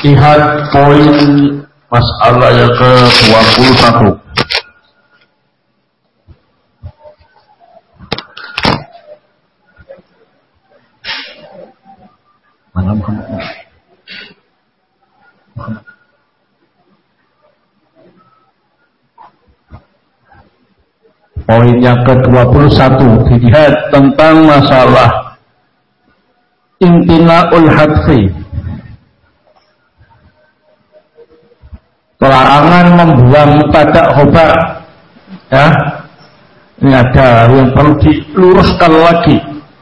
Lihat poin masalah yang ke-21. Mana Muhammad? Poin yang ke-21 dilihat tentang masalah imtina'ul hadfi, larangan membuang mubtada' khobar. Ya, ini ada yang perlu diluruskan lagi.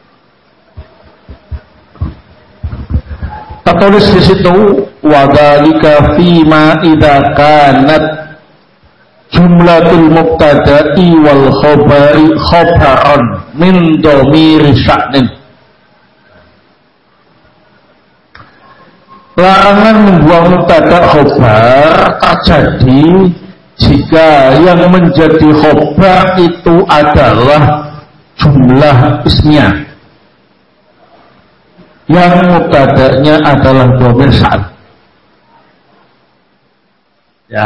Tertulis di situ wadzalika fima idza kanat jumlatul mubtada'i wal khabari khabaran min dhamiri sya'nin. Larangan membuang mubtada' khobar terjadi jika yang menjadi khobar itu adalah jumlah ismiyah, yang mubtada'nya adalah dhamir sya'an. Ya.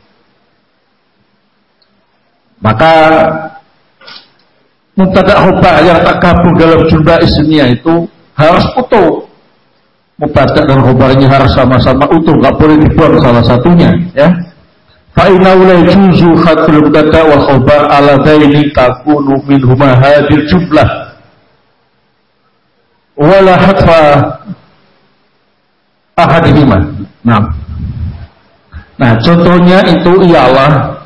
Maka mubtada' khobar yang tergabung dalam jumlah ismiyah itu harus utuh. Mubtada' dan khobarnya harus sama-sama utuh, nggak boleh dibuang salah satunya. Ya. Fa innahu la yajuzu khatul mubtada' wal khobar ala daini takunu minhuma hadhihi jumlah wala hatfa ahadihima. Nah, contohnya itu ialah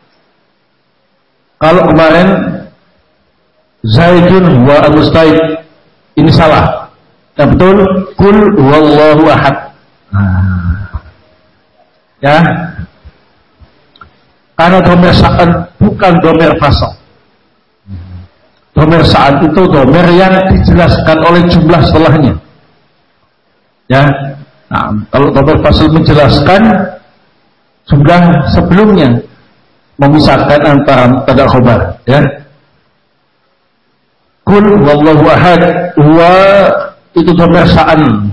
kalau kemarin Zaidun wa al-musta'id, ini salah. Yang betul kul wallahu ahad. Ya. Karena dhamir sa'an bukan dhamir fasal. Dhamir sa'an itu dhamir yang dijelaskan oleh jumlah setelahnya. Ya. Nah, kalau dhamir fasal menjelaskan jumlah sebelumnya, memisahkan antara mubtada' khobar. Ya. Kul wallahu ahad wa itu dhamir sa'an,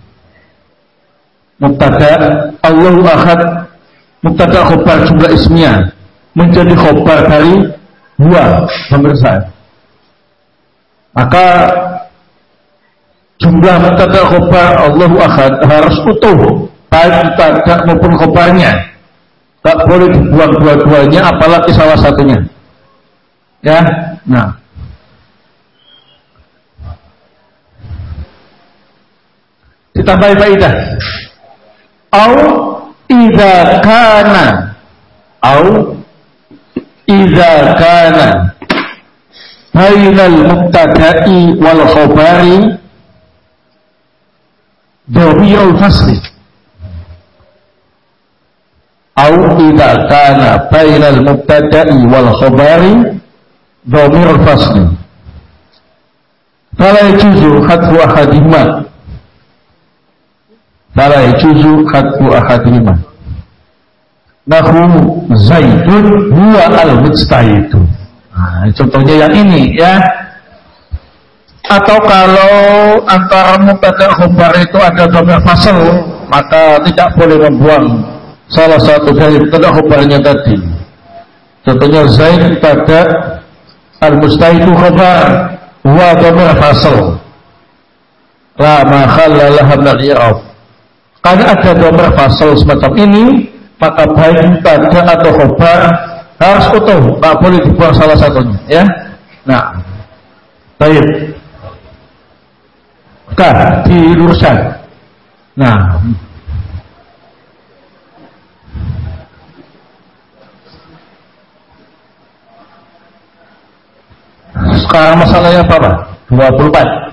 mubtada' Allahu ahad mubtada' khobar jumlah ismiyah menjadi khobar dari huwa dhamir sa'an. Maka jumlah mubtada' khobar Allahu ahad harus utuh, baik mubtada' maupun khobarnya. Tak boleh dibuang dua-duanya, apalagi salah satunya. Ya, nah. Ditambahi faidah. Au idza kana bainal mubtada'i wal khabari dhamirul fasli. Au idza kana bainal mubtada'i wal khabari dhamirul fasli. Fala yajuzu hadfu ahadihima. Fala yajuzu hadfu ahadihima. Nahu Zaidun huwa al-mujtahidu. Nah, contohnya yang ini ya. Atau kalau antara mubtada' khobar itu ada dhamir fasal, maka tidak boleh membuang salah satu dari mubtada' khobarnya tadi. Contohnya Zaid mubtada', al-mustahidu khobar, huwa dhamir fasal. La makhalla laha min al-i'rab. Karena ada dhamir fasal semacam ini, maka baik mubtada' atau khobar harus utuh, tak boleh dibuang salah satunya. Ya. Nah, baik. Diluruskan. Nah, sekarang masalahnya apa, Pak? 24.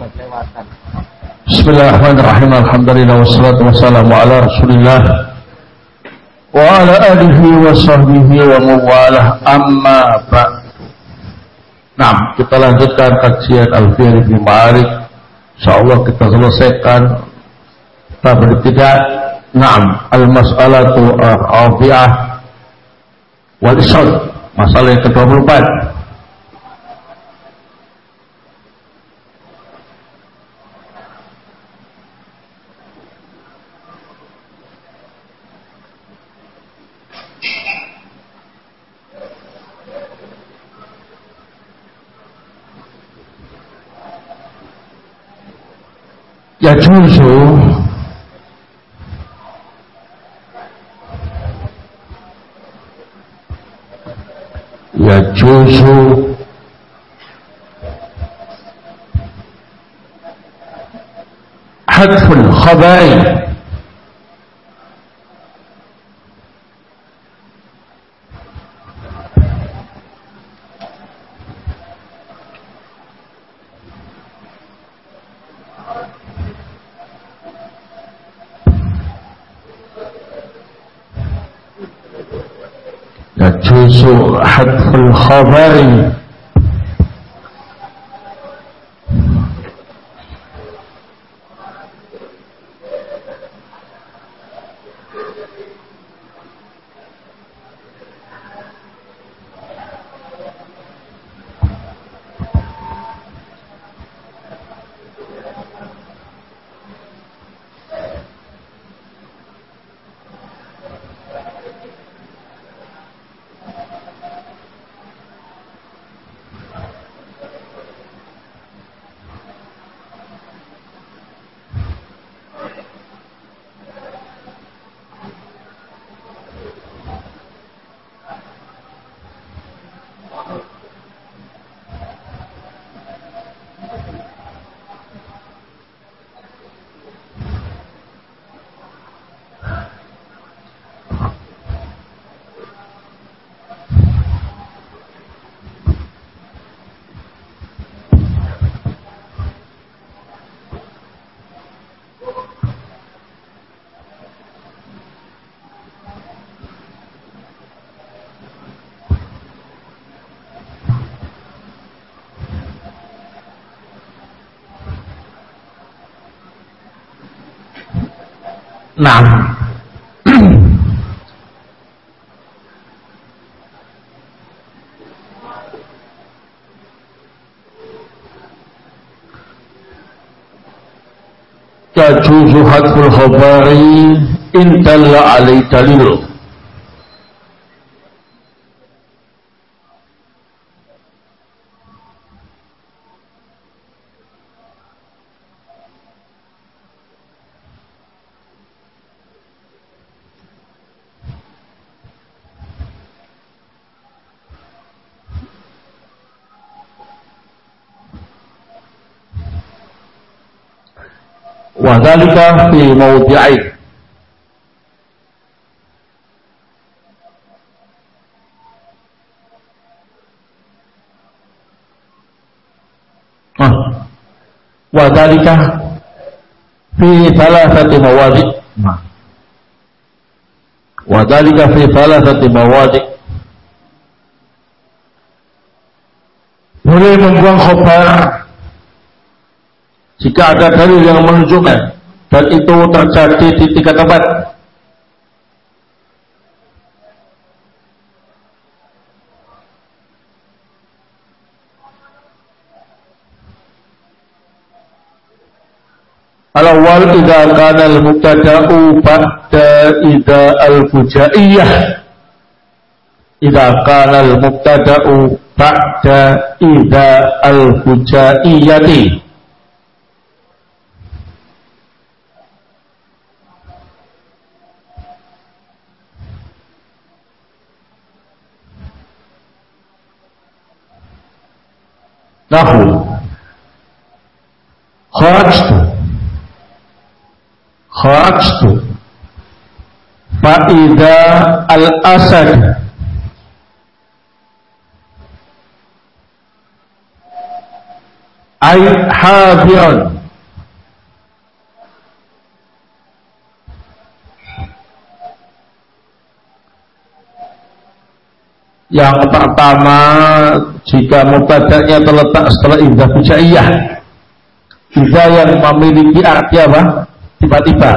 Bismillahirrahmanirrahim. Alhamdulillah wassalatu wassalamu ala Rasulillah wa ala alihi wa sahbihi wa mawalah, amma ba'd. Nah, kita lanjutkan kajian Alfiyyah Ibnu Malik. Insyaallah kita selesaikan bab tidak. Naam, al-mas'alatu ar-rabi'ah wal isad. Masalah yang ke-24. Yajuzu hadful khabari yajuzu hadful khabari Naam. Yajuzu hadful khabari in dalla alaihi dalil. Wadhalika fi mawdi'ain. Wadhalika fi thalathati mawadi'. Wadhalika fi thalathati mawadi'. Boleh membuang khabar jika ada dalil yang menunjukkan dan itu terjadi di 3 tempat. Al-awwal idza kana al-mubtada'u ba'da idza al-fujaiyah. Idza kana al-mubtada'u ba'da idza al-fujaiyati. Nahu kharajtu fa'idha al-asad ay hadiran. Yang pertama, jika mubtada'nya terletak setelah idza fujaiyah, idza yang memiliki arti apa? Tiba-tiba.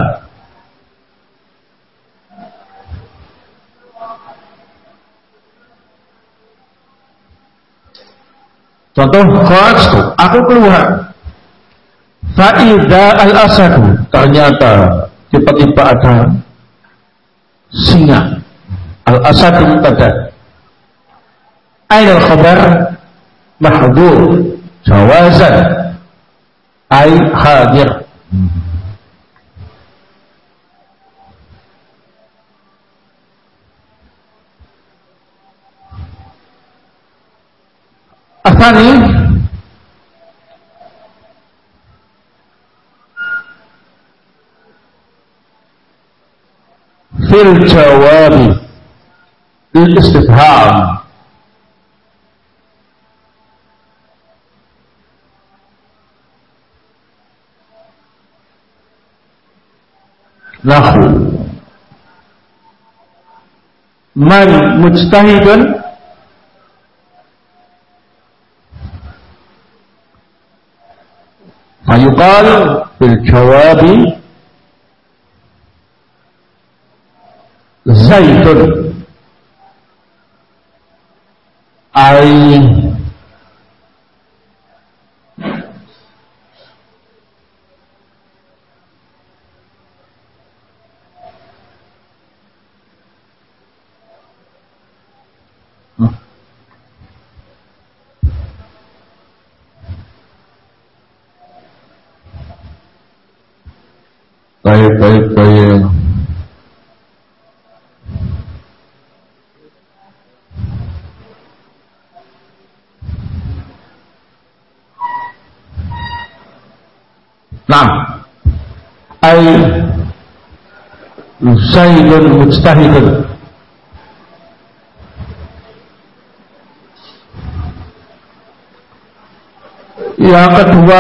Contoh, kharajtu, aku keluar. Fa idza al-asadu, ternyata tiba-tiba ada singa. Al-asadu mubtada'. Aina al-khabar mahdhur jawazan ay hadir. Athani fil jawabi lil istifham nahu man mujtahidun fayuqal bil jawabi zaidun ay baik. Nah, ay Zaidun mujtahidun. Yang kedua,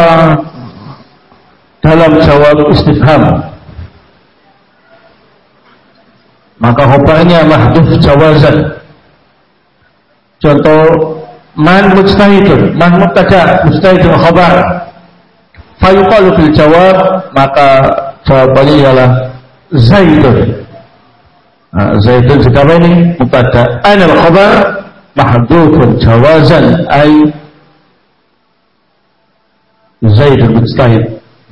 dalam jawab istifham, maka khabarnya mahdhuf jawazan. Contoh, man mujtahidun, man mubtada, mujtahidun khabar. Fayuqalu bil jawab, maka jawabannya ialah Zaidun. Zaidun sekarang ini mubtada, ainal khabar mahdhufun jawazan ay Zaidun mujtahid.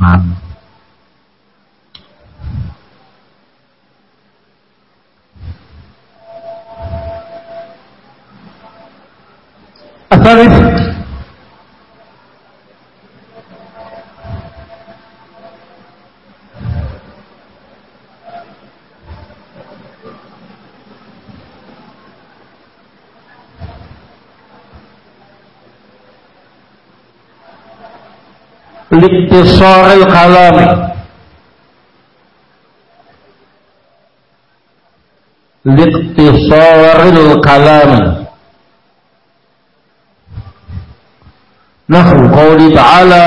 الثالث لاختصار الكلام لاختصار الكلام نحو قوله تعالى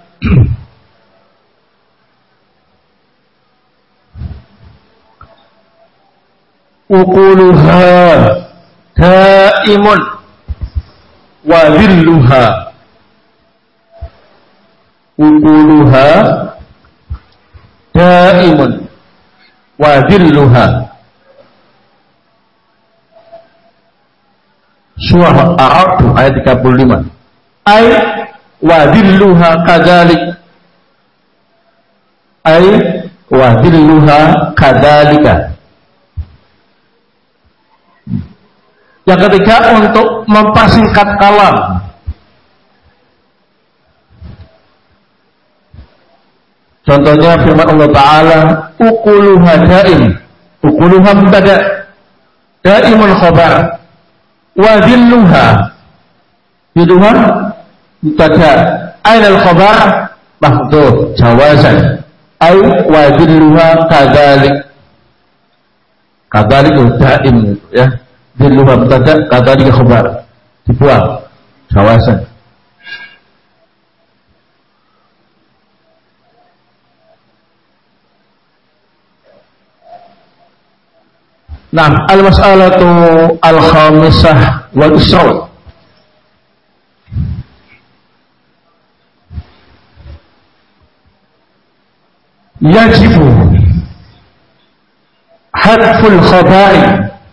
ukuluha daimun wa dhilluha. Ukuluha daimun wa dhilluha. Surah Ar-Ra'd ayat 35. Ay wa dhilluha kadzalik. Ay wa dhilluha kadzalika. Yang ketiga, untuk mempersingkat kalam. Contohnya firman Allah Ta'ala, ukuluha daim. Ukuluha mubtada, daimun khabar, wa dhilluha. Dhilluha mubtada, ainal khabar mahdhuf jawazan. Ay wa dhilluha kadzalik. Kadzalik daim ya. Dhilluha mubtada, kadzalik khabar. Dibuang jawazan. Nah, al-mas'alatu al-khamisah wal isra. Yajibu hadful khaba'i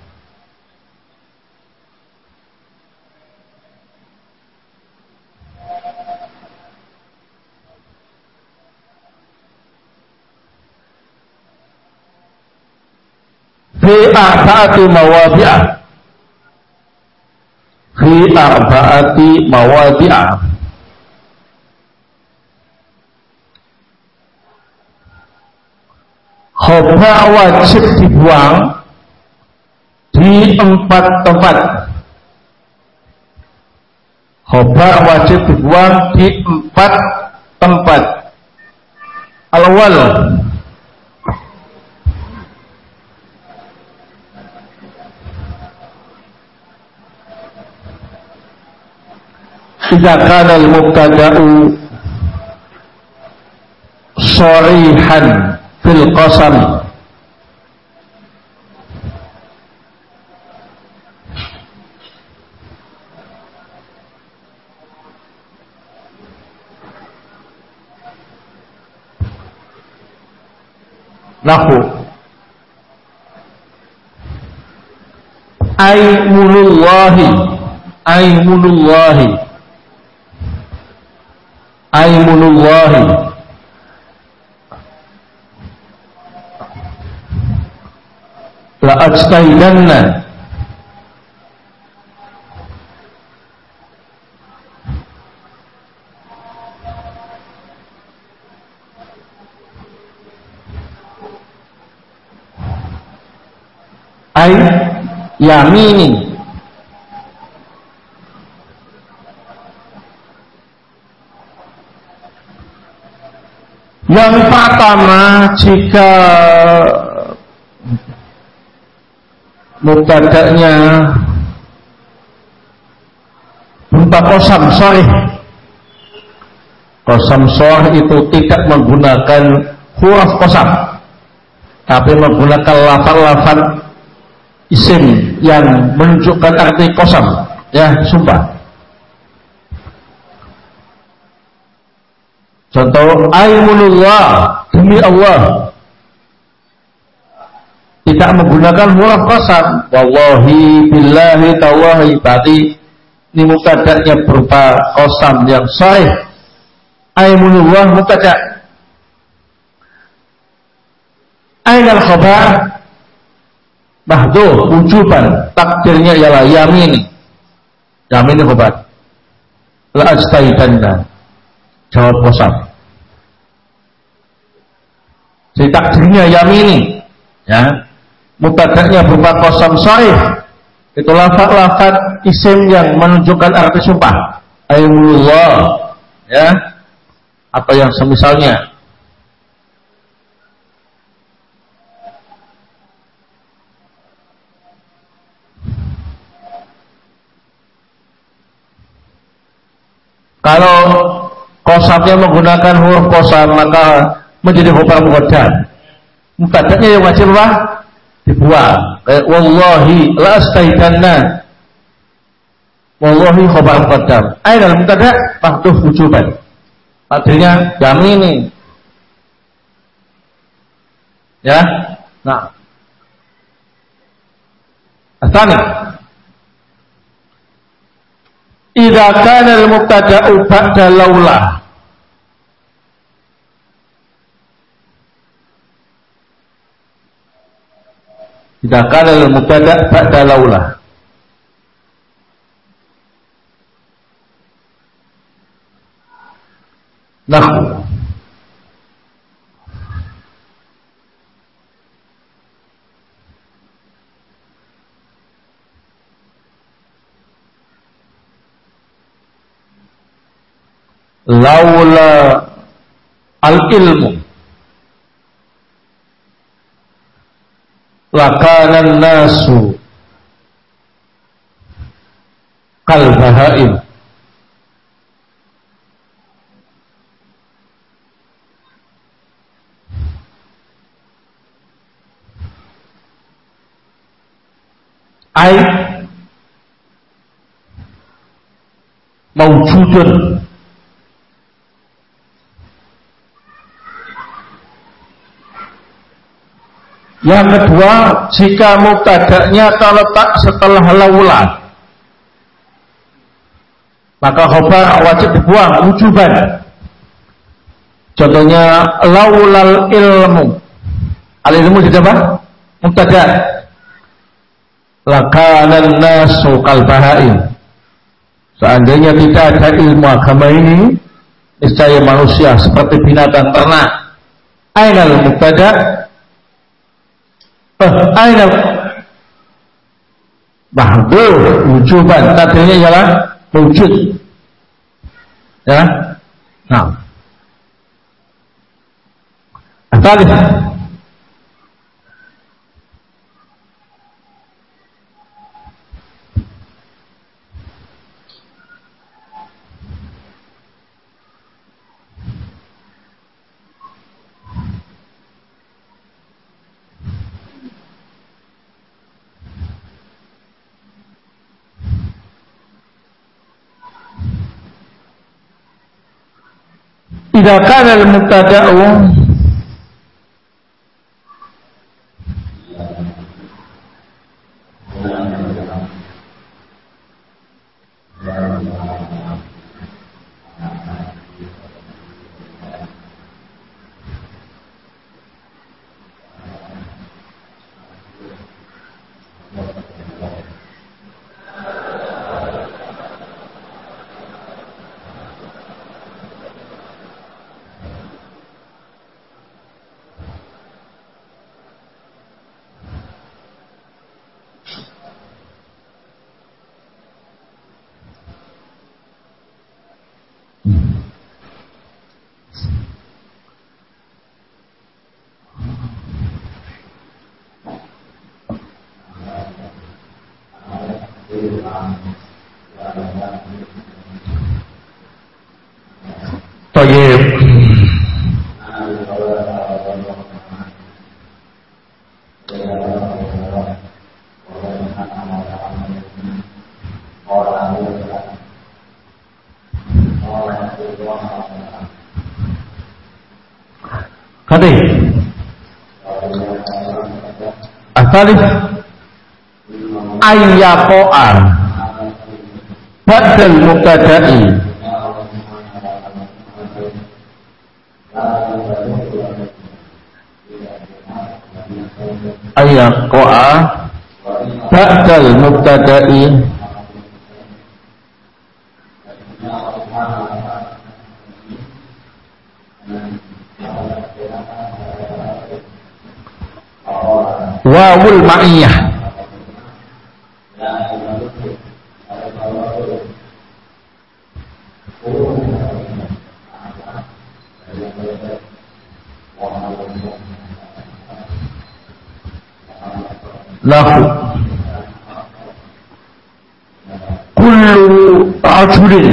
fi arba'ati mawadi'a fi arba'ati mawadi'a. Khobar wajib dibuang di 4 tempat. Khobar wajib dibuang di 4 tempat. Al-awwal, idza kana al-mubtada'u sharihan fil qasam lahu aymunullahi aymunullahi aymunullahi la ajtahidanna ay yamini yang pertama, jika mubtada'nya berupa qasam sharih. Qasam sharih itu tidak menggunakan huruf qasam, tapi menggunakan lafaz-lafaz isim yang menunjukkan arti qasam, ya, sumpah. Contoh, aymunullah, demi Allah, tidak menggunakan huruf qasam. Wallahi, billahi, tawahi. Berarti ini mubtada'nya berupa qasam yang sharih. Aymunullah mubtada'. Ainal khabar mahdhuf wujuban, takdirnya ialah yamini. Yamini khabar. La ajtaidanna, jawab qasam. Jadi takdirnya yamini, ya. Mubtada'nya berupa qasam sharih. Itu lafaz-lafaz isim yang menunjukkan arti sumpah. Aymunullah, ya, atau yang semisalnya. Kalau qasamnya menggunakan huruf qasam, maka menjadi khabar muqaddam. Mubtada'nya yang wajib dibuang. Wallahi la astaidanna. Wallahi khabar muqaddam. Ainal mubtada' mahdhuf wujuban. Artinya yamini. Ya. Nah. Asani. Idza kana al-mubtada'u ba'da laula. Idza kana al-mubtada' ba'da laula. Nahwu laula al-ilmu lakana an-nasu kal bahaim. Ai maujudun. Yang kedua, jika mubtada'nya terletak setelah laula, maka khabar wajib dibuang wujuban. Contohnya laulal ilmu. Al ilmu jadi apa? Mubtada. Lakanan nasu kal bahaim. Seandainya tidak ada ilmu agama ini, niscaya manusia seperti binatang ternak. Ainal mubtada? Ainal mahdzuf wujuban. Tadinya ialah wujud. Ya. Nah. Tadi idza kana al-mubtada'u Tayyib. Kati Asalif ayyako'an badal mubtada'i ayyako'a badal mubtada'i wawul ma'iyah lahu kullu rajulin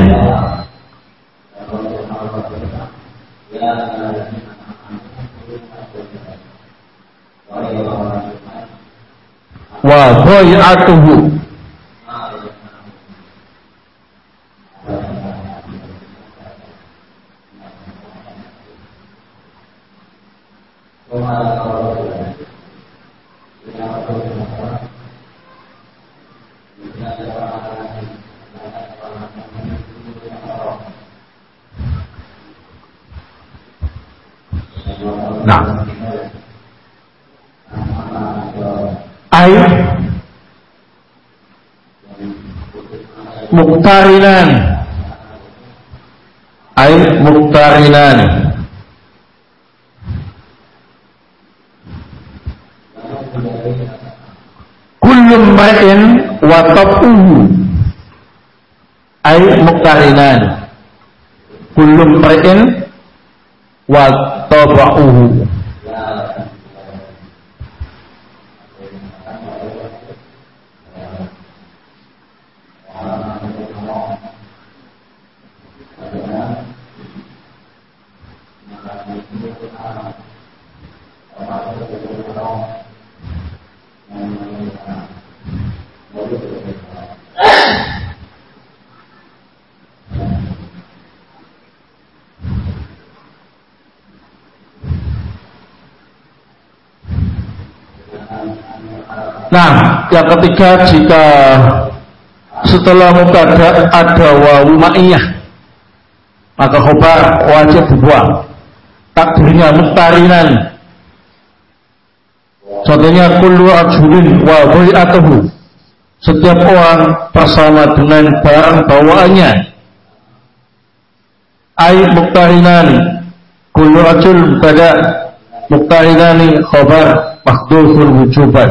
wa dhai'atuhu nah ay muqtarinan ay muqtarinan kullu ma'in wa tabuhu ay muqtarinan kullu ma'in wa tabuhu Nah, yang ketiga, jika setelah mubtada ada wawu ma'iyah, maka khobar wajib dibuang. Takdirnya muqtarinan. Contohnya kullu rajulin wa bai'atuhu. Setiap orang bersama dengan barang bawaannya. Ai muqtarinani. Kullu rajul mubtada, muqtarinani khobar mahdhufun wujuban.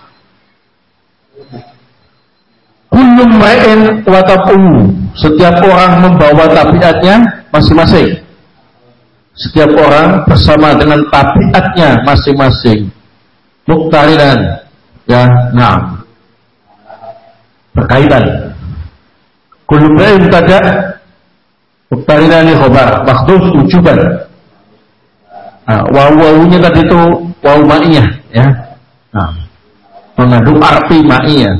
Kullu ma'in wa tab'u. Setiap orang membawa tabiatnya masing-masing. Setiap orang bersama dengan tabiatnya masing-masing. Muqtarinan, ya, nah, berkaitan. Kullu ma'in tada, muqtarinani khobar mahdhuf wujuban. Nah, wawu-wawunya tadi itu wawu ma'iyah, ya. Nah, mengandung arti ma'iyah.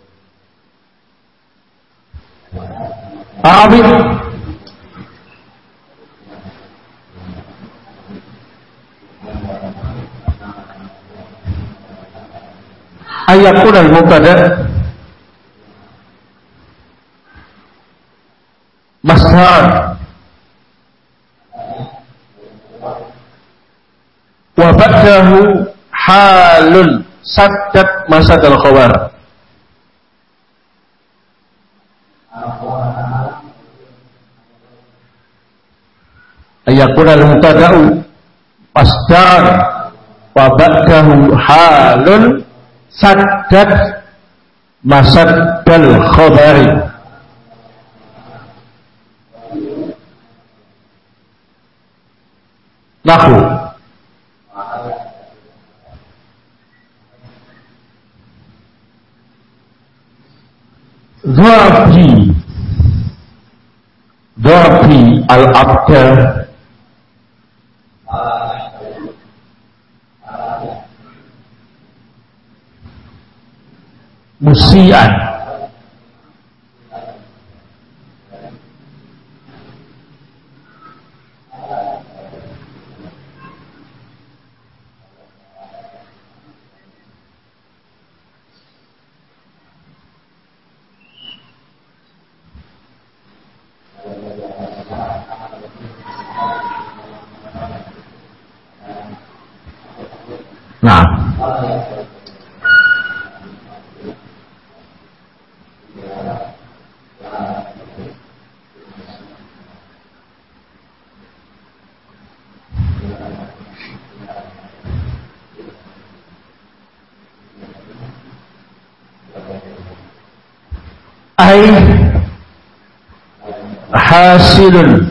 Arabik ayakun al-mubtada masdar wa ba'dahu halun saddat masad al-khabar. Ayakun al-mubtada'u masdar wa ba'dahu halun saddat masaddal khabari. Nahu Dhabi al-abda musian. Nah, ai hasilun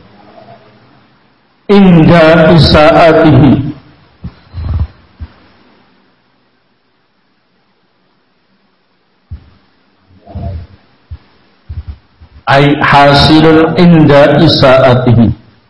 inda isaatihi. Ai hasilun inda isaatihi.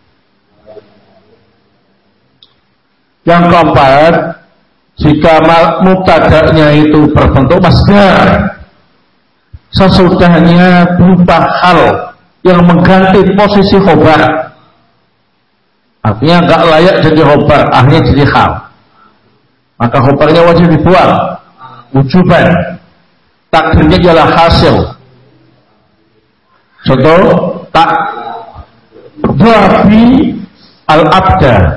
Yang keempat, jika mubtada'nya itu berbentuk masdar, sesudahnya berupa hal yang mengganti posisi khobar, artinya enggak layak jadi khobar, akhirnya jadi hal, maka khobarnya wajib dibuang wujuban. Takdirnya ialah hasil. Contoh, tak Dhabi al-abda.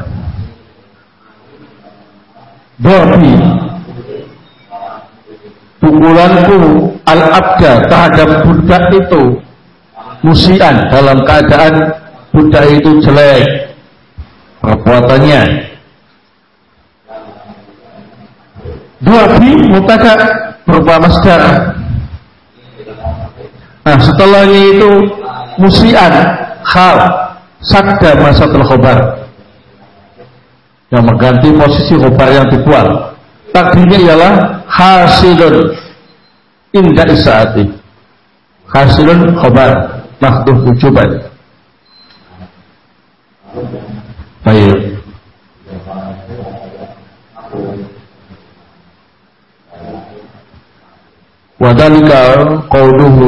Dhabi, pukulanku al-abda terhadap budak itu musian, dalam keadaan budak itu jelek perbuatannya. Dhabi mubtada berupa masdar. Nah, setelahnya itu musian hal sadda masadul khobar, yang mengganti posisi khobar yang dibuang. Takdirnya ialah hasilun inda isaati. Hasilun khobar mahdhuf wujuban. Baik. Wadhalika qawluhu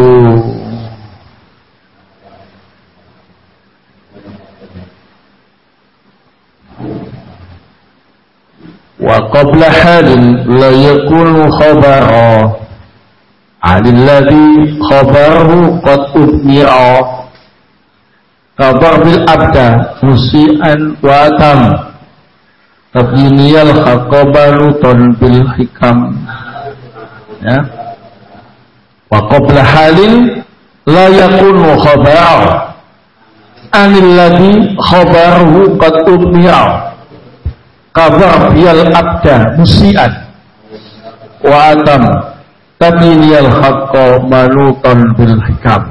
wa qabla halin la yakunu khabara 'anil ladzi khabaruhu qad udmi'a kabar bil abda musian wa tam tabiniyal haqabaluton bil hikam ya wa qabla halin la yakunu khabar 'anil ladzi khabaruhu qad udmi'a kabar bil abda musian wa tam tabiniyal haqabaluton bil hikam.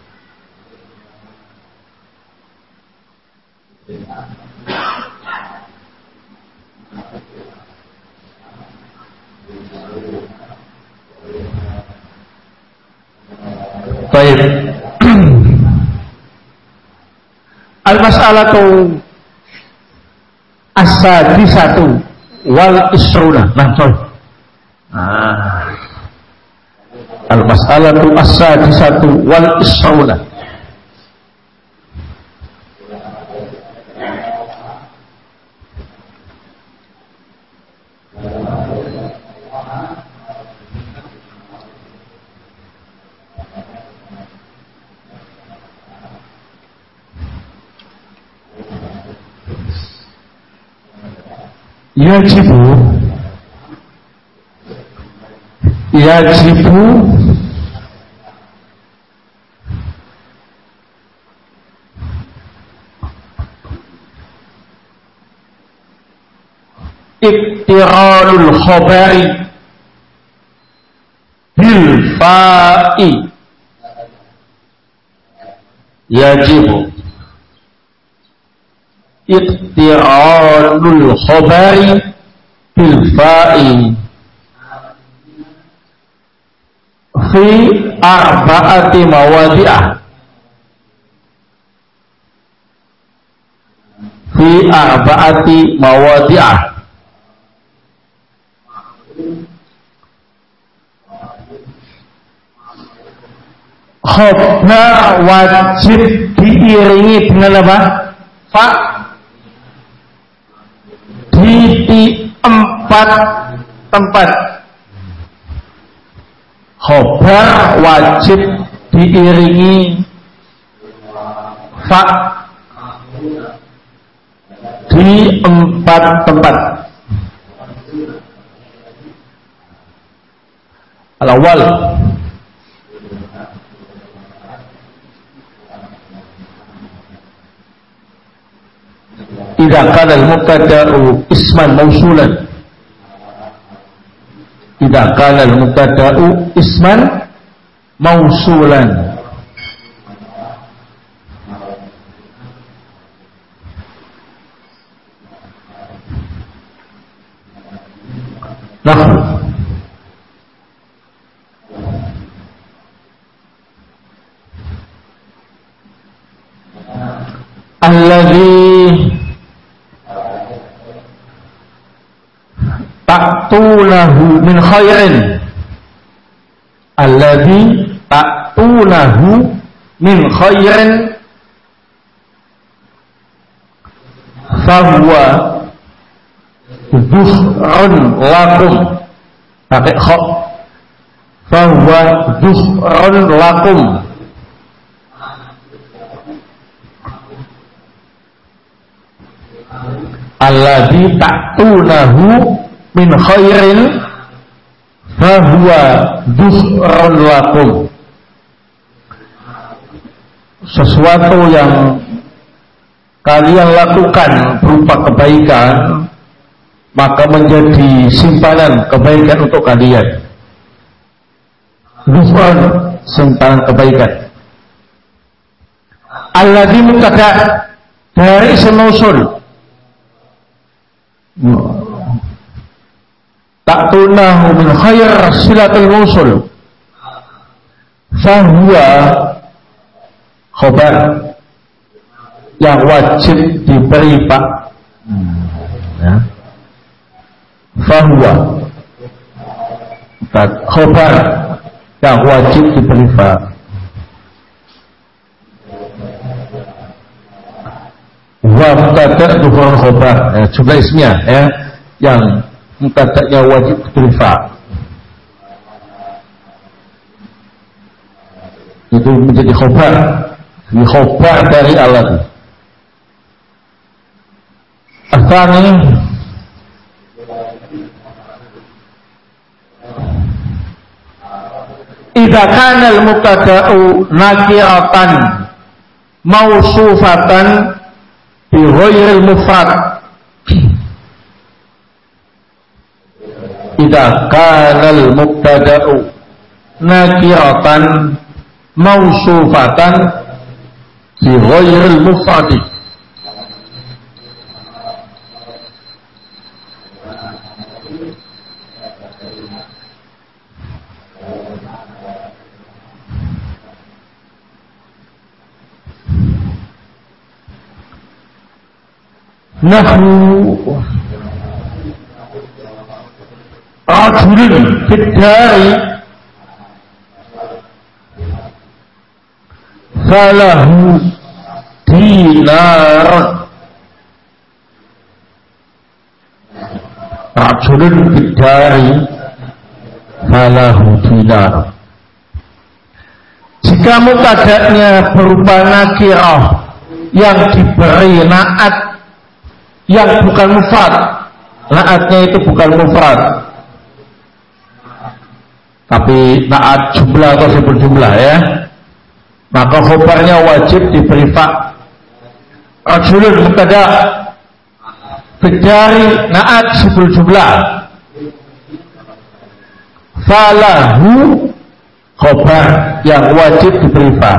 Baik. Al-mas'alatu as-sadisatu wal isruna. Al-mas'alatu as-sadisatu wal isruna. Yajibu iktiralul khabari bil fa'i. Yajibu iktiralul khabari bil fa'i fi arba'ati mawadi'ah fi arba'ati mawadi'ah khabar wajib diiringi dengan apa? Fa di 4 tempat. Khobar wajib diiringi fa di 4 tempat. Al-awwal idza kana al-mubtada'u isman mausulan. Idza kana al-mubtada'u isman mausulan. Nahwu alladzi ta'tunahu min khairin. Alladzi ta'tunahu min khairin fahuwa dhuhrun lakum. Pakai kha. Fahuwa dhuhrun lakum. Alladzi ta'tunahu min khairin fahuwa dhuhrun lakum. Sesuatu yang kalian lakukan berupa kebaikan maka menjadi simpanan kebaikan untuk kalian. Dhuhrun, simpanan kebaikan. Alladzi mubtada dari isim mausul. Ta'tunahu min khair silatul mausul. Fahuwa khabar yang wajib diberi pak. Ya. Fahuwa khabar yang wajib diberi pak. Wa mubtada dhuhrun khabar, jumlah ismiyah ya, yang mubtada'nya wajib berifa. Itu menjadi khobar, ini khobar dari alladhi. Atsani idza kana al-mubtada'u nakiratan mausufatan bi ghairil mufrad. Idza kana al-mubtada'u nakiratan mausufatan bi ghairil mufrad. Nahwu rajulun fid dari falahu dinar. Rajulun fid dari falahu dinar. Jika mubtada'nya berupa nakirah yang diberi na'at yang bukan mufrad, na'atnya itu bukan mufrad, tapi na'at jumlah atau sifat jumlah ya, maka khobarnya wajib diberi fa. Rajulun mubtada, bidari na'at sifat jumlah, falahu khobar yang wajib diberi fa.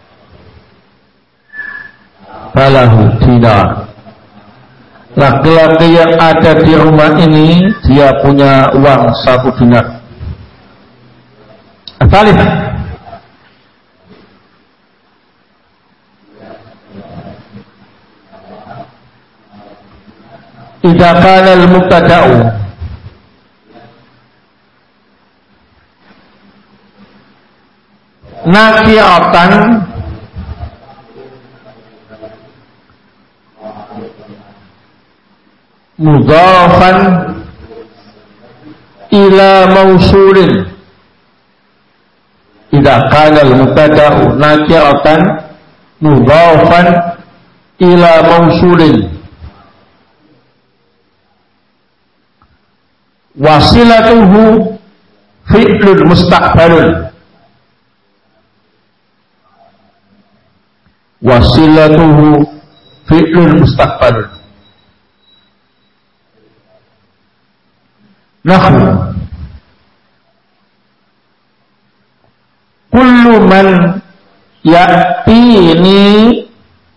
Falahu dinar. Laki-laki yang ada di rumah ini dia punya uang 1 dinar. Asalih idza kana al-mubtada'u nakiratan mudhafan ila mausulin. Idza kana al-mubtada'u nakiratan mudhafan ila mausulin wasilatuhu fi'lun mustaqbalun. Wasilatuhu fi'lun mustaqbalun. Nahwu kullu man ya'tini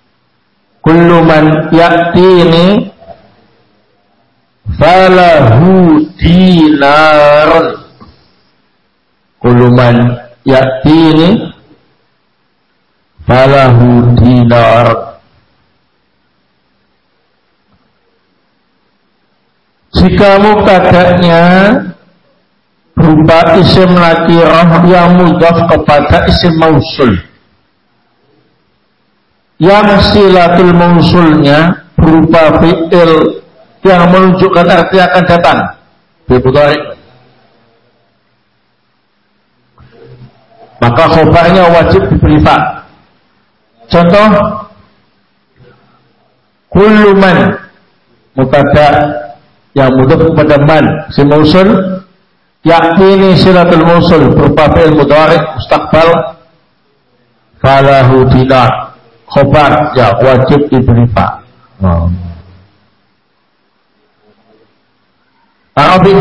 falahu dinar. Kullu man ya'tini falahu dinar. Jika mubtada'nya berupa isim nakirah yang mudhaf kepada isim mausul, yang silatul mausulnya berupa fi'il yang menunjukkan arti akan datang, fi'il, maka khobarnya wajib diberi fa. Contoh, kullu man mubtada' yang mudhaf kepada man si mausul, yakni silatul mausul berupa fi'il mudhari mustaqbal, falahu dinar, khobar ya wajib diberi fa. Arabi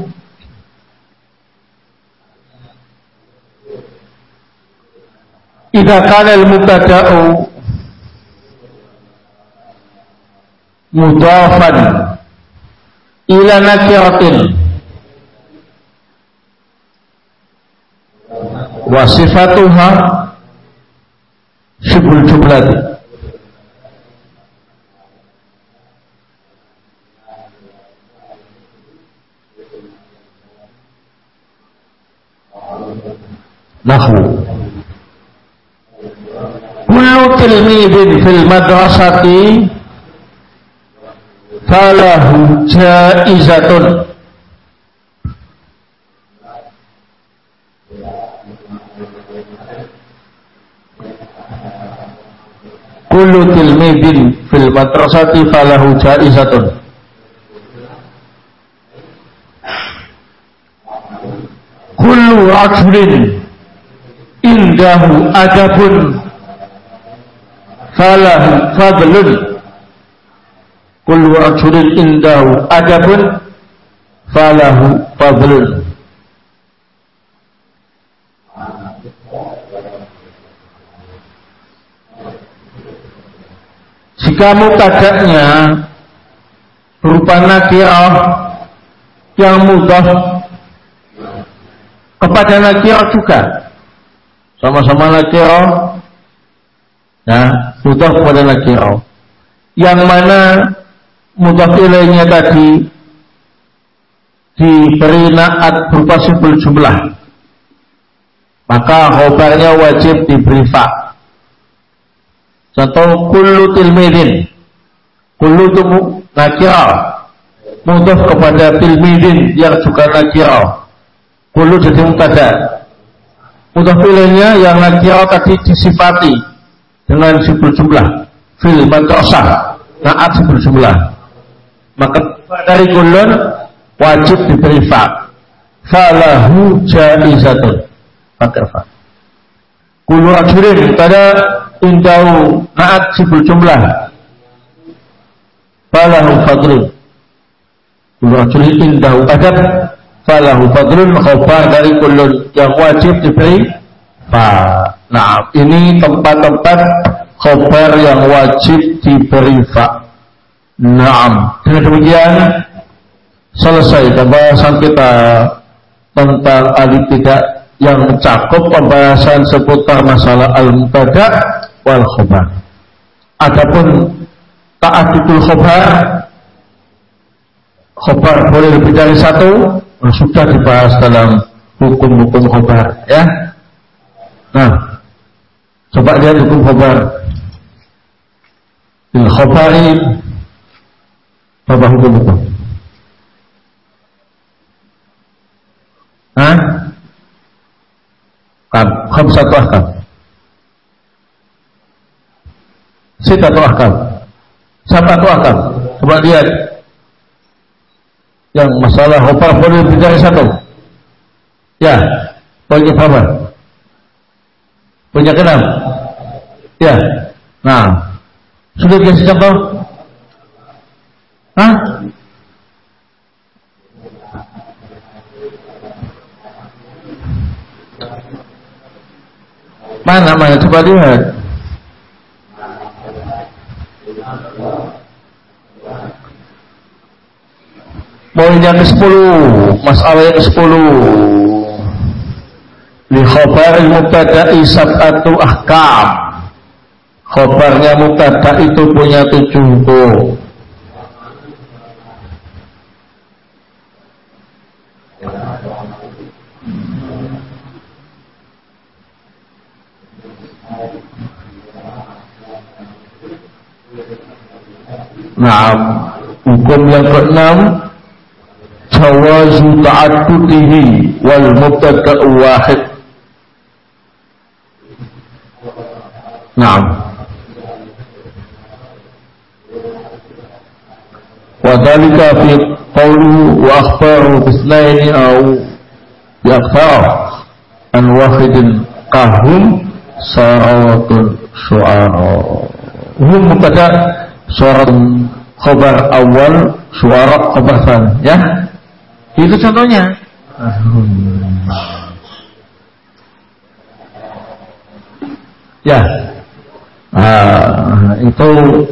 idza kana al-mubtada'u mudhafan ila nakiratin wa sifatuha syibhul jumlati. Nahwu kullu tilmidin fil madrasati falahu jaizatun. kullu tilmidin fil madrasati falahu jaizatun. Kullu rajulin indahu adabun falahu fadlun. Kullu rajulin indahu adabun falahu fadlun. Jika mubtada'nya berupa nakirah yang mudhaf kepada nakirah juga, sama-sama nakirah, ya, mudhaf kepada nakirah, yang mana mudhaf ilaihnya tadi diberi na'at berupa siful jumlah, maka khobarnya wajib diberi fa. Contoh kullu tilmidin, kullu itu nakirah, mudhaf kepada tilmidin yang juga nakirah. Kullu jadi mubtada, mudhaf ilaihnya yang nakirah tadi disifati dengan siful jumlah, fil madrasah, na'at siful jumlah, maka dari kullun wajib diberi fa. Falahu jaizatun, pakai fa. Kullu rajulin pada indau na'at siful jumlah, falahu fadlun. Kullu rajulin indau adab falahu fadlun, khobar dari kullun yang wajib diberi fa. Nah, ini tempat-tempat khobar yang wajib diberi fa. Naam. Dengan demikian selesai pembahasan kita tentang al-ibtida yang mencakup pembahasan seputar masalah al-mubtada wal khobar. Adapun ta'addudul khobar boleh lebih dari satu, sudah dibahas dalam hukum-hukum khobar, ya. Nah, coba lihat hukum khobar. Bil khobari apa hukum-hukum? Hah? Khamsatu ahkam. Sittatu ahkam. Sab'atu ahkam. Coba lihat. Yang masalah khobar boleh lebih dari satu. Ya. Poinnya berapa? Poinnya ke-6. Ya. Nah. Sudah dikasih contoh? Hah? Mana coba lihat. Poin yang ke-10, masalah yang ke-10. Li khobaril mubtada'i sab'atu ahkam. Khobarnya mubtada itu punya 7 hukum. Nah, hukum yang ke-6, jawazu ta'addudihi wal mubtada'u wahid. Nah, wa dhalika fi qawlu wa akhbaru bisnaini aw yaqtar an wahidin kahum sa'atul syu'ara. Hum mubtada' suara khobar awal, suara khobar tsani, ya. Itu contohnya. Ya. Itu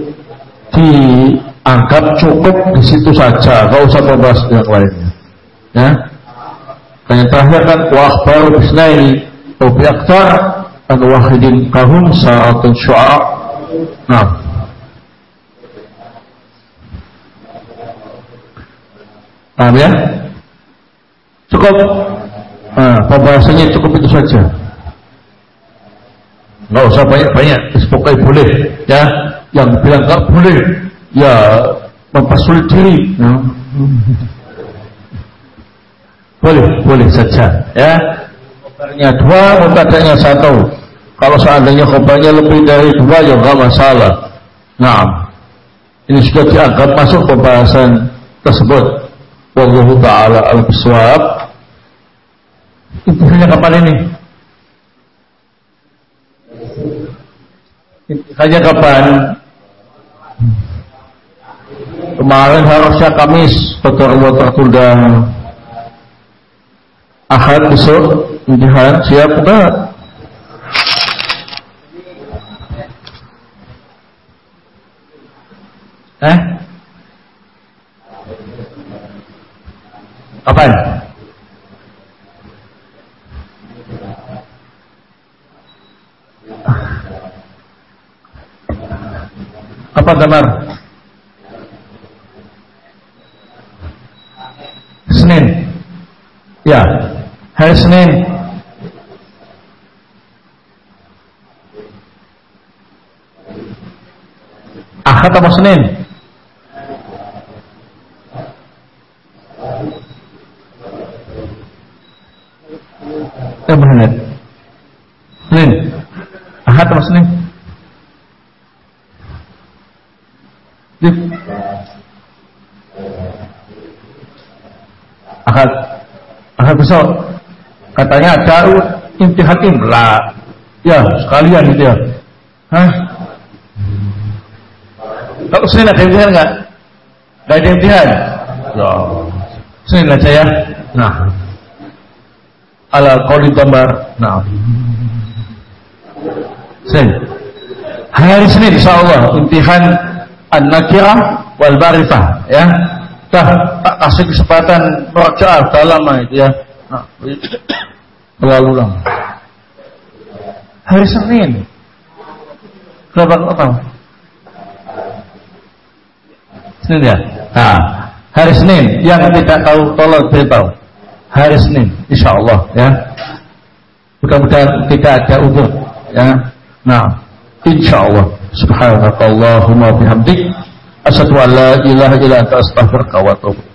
dianggap cukup di situ saja, enggak usah membahas yang lainnya. Ya. Yang terakhir kan wa akhbaru bisnaini wa bi aktsar an wahidin kahum sa'atun syu'ara. Nah. Paham ya? Cukup. Pembahasannya cukup itu saja. Nggak usah banyak-banyak. Pokoknya boleh, ya. Yang bilang nggak boleh, ya mempersulit diri. Boleh saja, ya. Khobarnya 2, mubtada'nya 1. Kalau seandainya khutbahnya lebih dari 2 ya nggak masalah. Nah, ini sudah dianggap masuk pembahasan tersebut. Wallahu ta'ala al-biswab. Intihannya kapan ini? Intihannya kapan? Kemarin harusnya Kamis, betul tertunda. Ahad besok intihan, siap enggak? Kapan? Kapan Damar? Senin. Ya, hari Senin. Ahad atau Senin? Benar. Senin. Ahad atau Senin? Ahad besok. Katanya ada imtihan imla. Ya, sekalian gitu ya. Hah? Kalau Senin ada imtihan enggak? Enggak ada imtihan? Ya. Senin aja ya. Nah. Ala qauli Damar. Nah. Senin. Hari Senin insyaallah imtihan An-Nakirah wal Ma'rifah ya. Dah tak kasih kesempatan merajaah dalam itu ya. Nah, terlalu lama. Hari Senin. Berapa tahun? Senin ya. Nah, hari Senin yang tidak tahu tolong beritahu. Hari Senin insyaallah ya. Mudah-mudahan tidak ada udzur ya. Nah, insyaallah. Subhanakallahumma bihamdik asyhadu an la ilaha illa anta astaghfiruka wa atubu